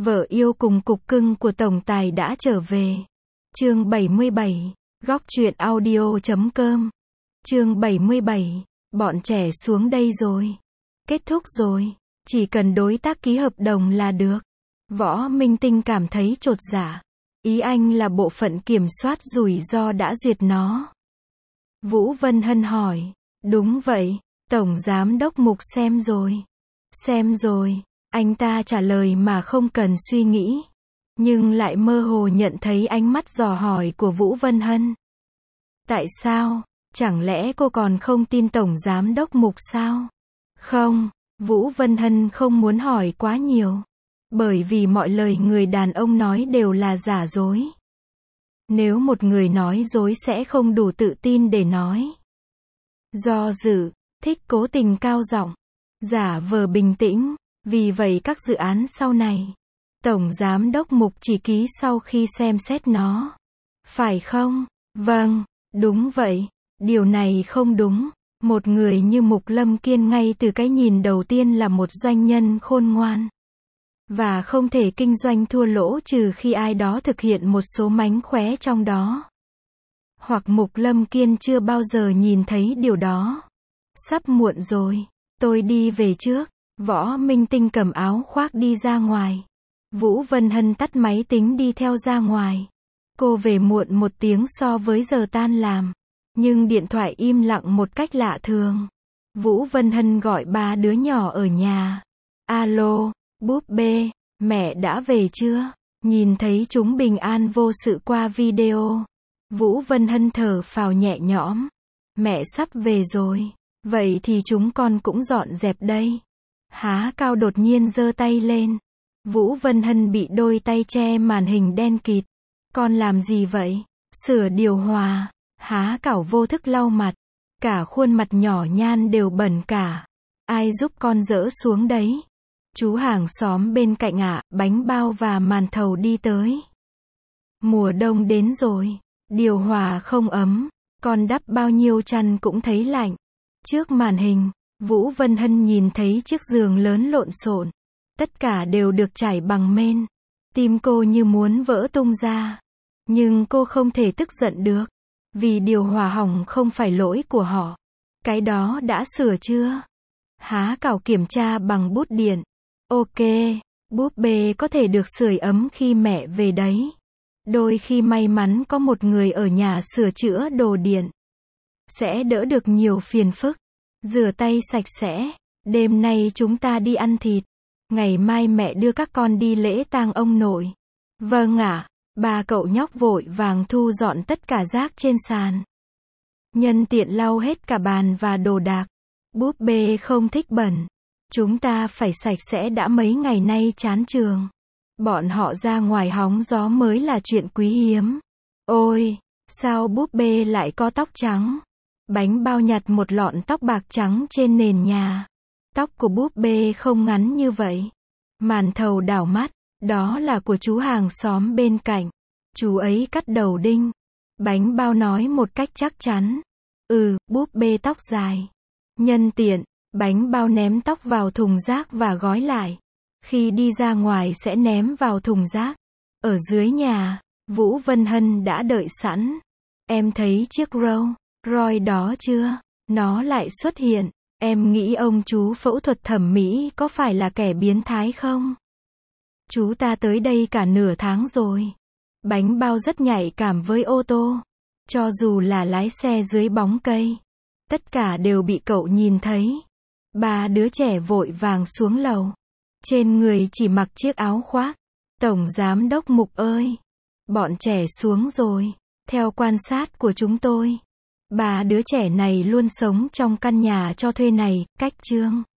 Vợ yêu cùng cục cưng của tổng tài đã trở về. Chương 77. Góc truyện audio.com. Chương 77. Bọn trẻ xuống đây rồi. Kết thúc rồi. Chỉ cần đối tác ký hợp đồng là được. Võ Minh Tinh cảm thấy chột dạ. Ý anh là bộ phận kiểm soát rủi ro đã duyệt nó. Vũ Vân Hân hỏi. Đúng vậy, Tổng Giám đốc Mục xem rồi. Xem rồi. Anh ta trả lời mà không cần suy nghĩ. Nhưng lại mơ hồ nhận thấy ánh mắt dò hỏi của Vũ Vân Hân. Tại sao? Chẳng lẽ cô còn không tin Tổng Giám đốc Mục sao? Không, Vũ Vân Hân không muốn hỏi quá nhiều. Bởi vì mọi lời người đàn ông nói đều là giả dối. Nếu một người nói dối sẽ không đủ tự tin để nói. Do dự, thích cố tình cao giọng, giả vờ bình tĩnh. Vì vậy các dự án sau này, Tổng Giám đốc Mục chỉ ký sau khi xem xét nó. Phải không? Vâng, đúng vậy. Điều này không đúng. Một người như Mục Lâm Kiên ngay từ cái nhìn đầu tiên là một doanh nhân khôn ngoan. Và không thể kinh doanh thua lỗ trừ khi ai đó thực hiện một số mánh khóe trong đó. Hoặc Mục Lâm Kiên chưa bao giờ nhìn thấy điều đó. Sắp muộn rồi. Tôi đi về trước. Võ Minh Tinh cầm áo khoác đi ra ngoài. Vũ Vân Hân tắt máy tính đi theo ra ngoài. Cô về muộn 1 tiếng so với giờ tan làm. Nhưng điện thoại im lặng một cách lạ thường. Vũ Vân Hân gọi 3 đứa nhỏ ở nhà. Alo, búp bê, mẹ đã về chưa? Nhìn thấy chúng bình an vô sự qua video. Vũ Vân Hân thở phào nhẹ nhõm. Mẹ sắp về rồi. Vậy thì chúng con cũng dọn dẹp đây. Há Cao đột nhiên giơ tay lên. Vũ Vân Hân bị đôi tay che màn hình đen kịt. Con làm gì vậy? Sửa điều hòa. Há Cảo vô thức lau mặt. Cả khuôn mặt nhỏ nhan đều bẩn cả. Ai giúp con dỡ xuống đấy? Chú hàng xóm bên cạnh ạ, bánh bao và màn thầu đi tới. Mùa đông đến rồi. Điều hòa không ấm. Con đắp bao nhiêu chăn cũng thấy lạnh. Trước màn hình, Vũ Vân Hân nhìn thấy chiếc giường lớn lộn xộn. Tất cả đều được trải bằng men. Tim cô như muốn vỡ tung ra. Nhưng cô không thể tức giận được. Vì điều hòa hỏng không phải lỗi của họ. Cái đó đã sửa chưa? Há Cảo kiểm tra bằng bút điện. Ok, búp bê có thể được sưởi ấm khi mẹ về đấy. Đôi khi may mắn có một người ở nhà sửa chữa đồ điện. Sẽ đỡ được nhiều phiền phức. Rửa tay sạch sẽ. Đêm nay chúng ta đi ăn thịt. Ngày mai mẹ đưa các con đi lễ tang ông nội. Vâng ạ. 3 cậu nhóc vội vàng thu dọn tất cả rác trên sàn. Nhân tiện lau hết cả bàn và đồ đạc. Búp bê không thích bẩn. Chúng ta phải sạch sẽ đã mấy ngày nay chán trường. Bọn họ ra ngoài hóng gió mới là chuyện quý hiếm. Ôi, sao búp bê lại có tóc trắng? Bánh bao nhặt một lọn tóc bạc trắng trên nền nhà. Tóc của búp bê không ngắn như vậy. Màn thầu đảo mắt. Đó là của chú hàng xóm bên cạnh. Chú ấy cắt đầu đinh. Bánh bao nói một cách chắc chắn. Búp bê tóc dài. Nhân tiện, bánh bao ném tóc vào thùng rác và gói lại. Khi đi ra ngoài sẽ ném vào thùng rác. Ở dưới nhà, Vũ Vân Hân đã đợi sẵn. Em thấy chiếc Rolls Royce đó chưa? Nó lại xuất hiện. Em nghĩ ông chú phẫu thuật thẩm mỹ có phải là kẻ biến thái không? Chú ta tới đây cả nửa tháng rồi. Bánh bao rất nhạy cảm với ô tô. Cho dù là lái xe dưới bóng cây. Tất cả đều bị cậu nhìn thấy. 3 đứa trẻ vội vàng xuống lầu. Trên người chỉ mặc chiếc áo khoác. Tổng Giám đốc Mục ơi! Bọn trẻ xuống rồi. Theo quan sát của chúng tôi. 3 đứa trẻ này luôn sống trong căn nhà cho thuê này, cách Trương